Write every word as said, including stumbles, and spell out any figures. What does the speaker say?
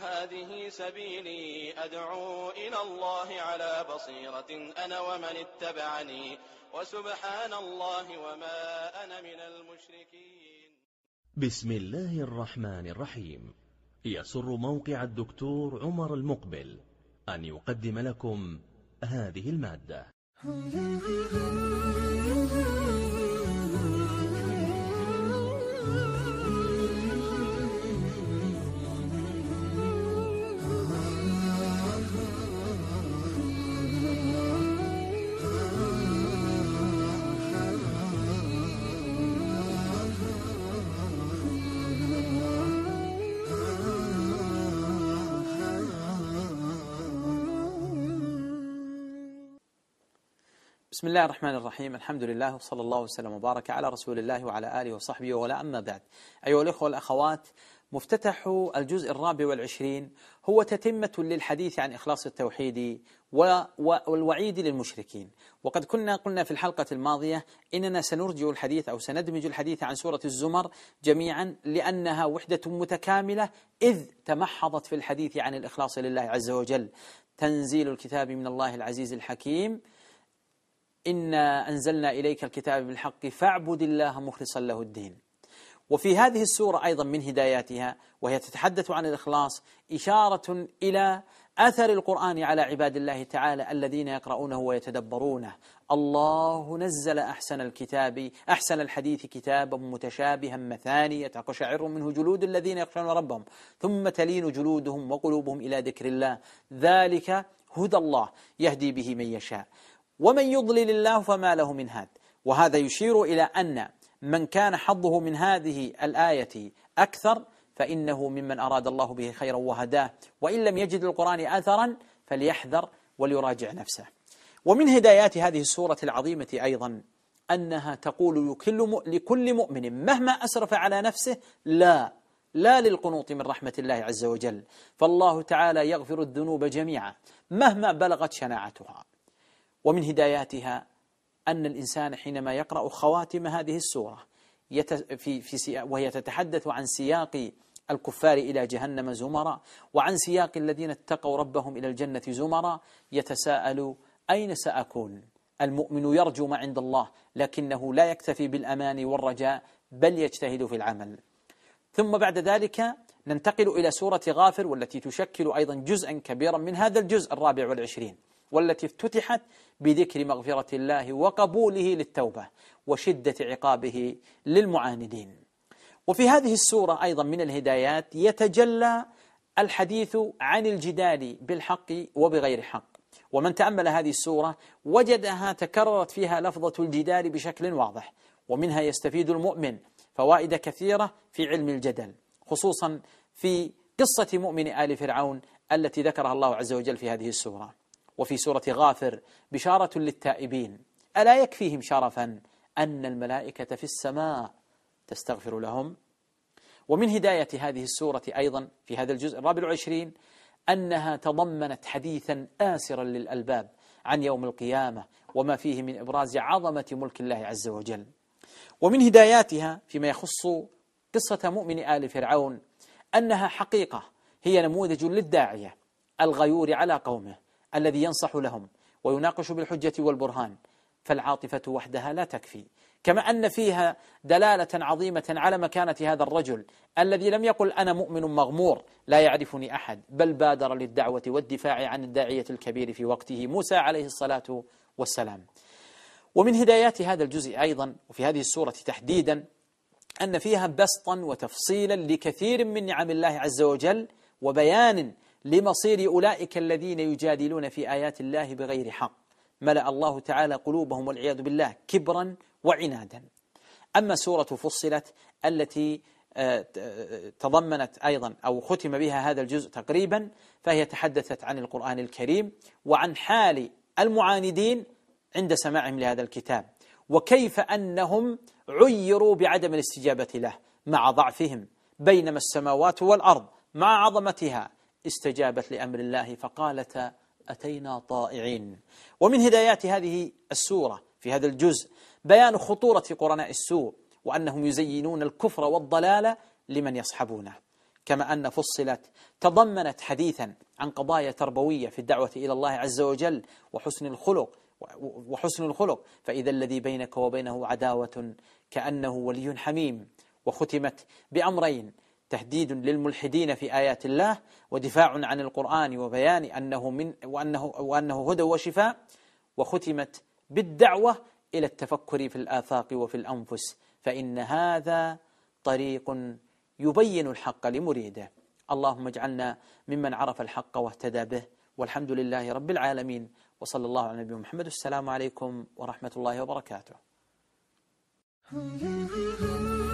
هذه سبيلي أدعو إلى الله على بصيرة أنا ومن اتبعني وسبحان الله وما أنا من المشركين. بسم الله الرحمن الرحيم. يسر موقع الدكتور عمر المقبل أن يقدم لكم هذه المادة. بسم الله الرحمن الرحيم. الحمد لله وصلى الله وسلم وبارك على رسول الله وعلى آله وصحبه ولا أما بعد. أيها الأخوة والأخوات، مفتتح الجزء الرابع والعشرين هو تتمة للحديث عن إخلاص التوحيد والوعيد للمشركين. وقد كنا قلنا في الحلقة الماضية إننا سنرجع الحديث أو سندمج الحديث عن سورة الزمر جميعا لأنها وحدة متكاملة، إذ تمحضت في الحديث عن الإخلاص لله عز وجل. تنزيل الكتاب من الله العزيز الحكيم، إنا أنزلنا إليك الكتاب بالحق فاعبد الله مخلصا له الدين. وفي هذه السورة أيضا من هداياتها وهي تتحدث عن الإخلاص إشارة إلى أثر القرآن على عباد الله تعالى الذين يقرؤونه ويتدبرونه. الله نزل أحسن الكتاب أحسن الحديث كتابا متشابها مثاني تقشعر منه جلود الذين يخشون ربهم ثم تلين جلودهم وقلوبهم إلى ذكر الله، ذلك هدى الله يهدي به من يشاء ومن يضلل الله فما له من هاد. وهذا يشير إلى أن من كان حظه من هذه الآية أكثر فإنه ممن أراد الله به خيرا وهداه، وإن لم يجد القرآن أثرا فليحذر وليراجع نفسه. ومن هدايات هذه السورة العظيمة أيضا أنها تقول لكل مؤمن مهما أسرف على نفسه لا لا للقنوط من رحمة الله عز وجل، فالله تعالى يغفر الذنوب جميعا مهما بلغت شناعتها. ومن هداياتها أن الإنسان حينما يقرأ خواتم هذه السورة في في وهي تتحدث عن سياق الكفار إلى جهنم زمرا وعن سياق الذين اتقوا ربهم إلى الجنة زمرا، يتساءل أين سأكون؟ المؤمن يرجو ما عند الله، لكنه لا يكتفي بالأمان والرجاء بل يجتهد في العمل. ثم بعد ذلك ننتقل إلى سورة غافر، والتي تشكل أيضا جزءا كبيرا من هذا الجزء الرابع والعشرين، والتي افتتحت بذكر مغفرة الله وقبوله للتوبة وشدة عقابه للمعاندين. وفي هذه السورة أيضا من الهدايات يتجلى الحديث عن الجدال بالحق وبغير حق. ومن تأمل هذه السورة وجدها تكررت فيها لفظة الجدال بشكل واضح، ومنها يستفيد المؤمن فوائد كثيرة في علم الجدل، خصوصا في قصة مؤمن آل فرعون التي ذكرها الله عز وجل في هذه السورة. وفي سورة غافر بشارة للتائبين، ألا يكفيهم شرفا أن الملائكة في السماء تستغفر لهم. ومن هداية هذه السورة أيضا في هذا الجزء الرابع والعشرين أنها تضمنت حديثا آسرا للألباب عن يوم القيامة وما فيه من إبراز عظمة ملك الله عز وجل. ومن هداياتها فيما يخص قصة مؤمن آل فرعون أنها حقيقة هي نموذج للداعية الغيور على قومه الذي ينصح لهم ويناقش بالحجة والبرهان، فالعاطفة وحدها لا تكفي. كما أن فيها دلالة عظيمة على مكانة هذا الرجل الذي لم يقل أنا مؤمن مغمور لا يعرفني أحد، بل بادر للدعوة والدفاع عن الداعية الكبير في وقته موسى عليه الصلاة والسلام. ومن هدايات هذا الجزء أيضا وفي هذه السورة تحديدا أن فيها بسطا وتفصيلا لكثير من نعم الله عز وجل وبيان لمصير أولئك الذين يجادلون في آيات الله بغير حق، ملأ الله تعالى قلوبهم والعياذ بالله كبرا وعنادا. أما سورة فصلت التي تضمنت أيضا أو ختم بها هذا الجزء تقريبا، فهي تحدثت عن القرآن الكريم وعن حال المعاندين عند سماعهم لهذا الكتاب، وكيف أنهم عيروا بعدم الاستجابة له مع ضعفهم، بينما السماوات والأرض مع عظمتها استجابت لأمر الله فقالت أتينا طائعين. ومن هدايات هذه السورة في هذا الجزء بيان خطورة قرناء السوء وأنهم يزينون الكفر والضلال لمن يصحبونه، كما أن فصلت تضمنت حديثا عن قضايا تربوية في الدعوة إلى الله عز وجل وحسن الخلق وحسن الخلق فإذا الذي بينك وبينه عداوة كأنه ولي حميم، وختمت بأمرين: تهديد للملحدين في آيات الله، ودفاع عن القرآن وبيان أنه من وأنه وأنه هدى وشفاء، وختمت بالدعوة إلى التفكر في الآفاق وفي الأنفس، فإن هذا طريق يبين الحق لمريده. اللهم اجعلنا ممن عرف الحق واهتدى به، والحمد لله رب العالمين، وصلى الله على نبينا محمد. السلام عليكم ورحمة الله وبركاته.